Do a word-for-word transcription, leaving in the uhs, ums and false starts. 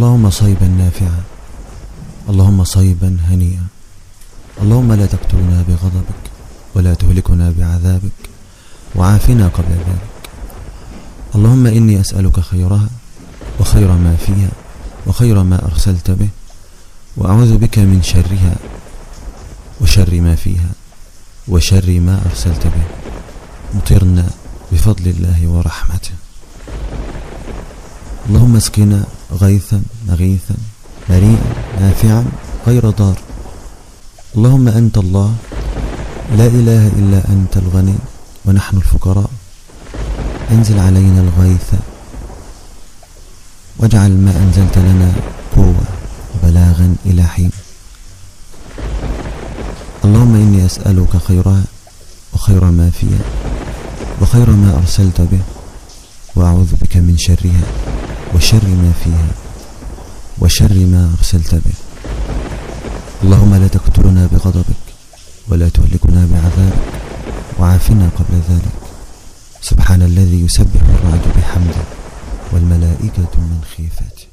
اللهم صيبا نافعا، اللهم صيبا هنيئا، اللهم لا تقتلنا بغضبك ولا تهلكنا بعذابك، وعافنا قبل ذلك. اللهم إني أسألك خيرها وخير ما فيها وخير ما أرسلت به، وأعوذ بك من شرها وشر ما فيها وشر ما أرسلت به. مطرنا بفضل الله ورحمته. اللهم اسقنا غيثا مغيثا مريئا نافعا غير ضار. اللهم أنت الله لا إله إلا أنت الغني ونحن الفقراء. أنزل علينا الغيث واجعل ما أنزلت لنا قوة وبلاغا إلى حين. اللهم إني أسألك خيرها وخير ما فيها وخير ما أرسلت به، وأعوذ بك من شرها وشر ما فيها وشر ما أرسلت به. اللهم لا تقتلنا بغضبك ولا تهلكنا بعذابك، وعافنا قبل ذلك. سبحان الذي يسبح الرعد بحمده والملائكة من خيفته.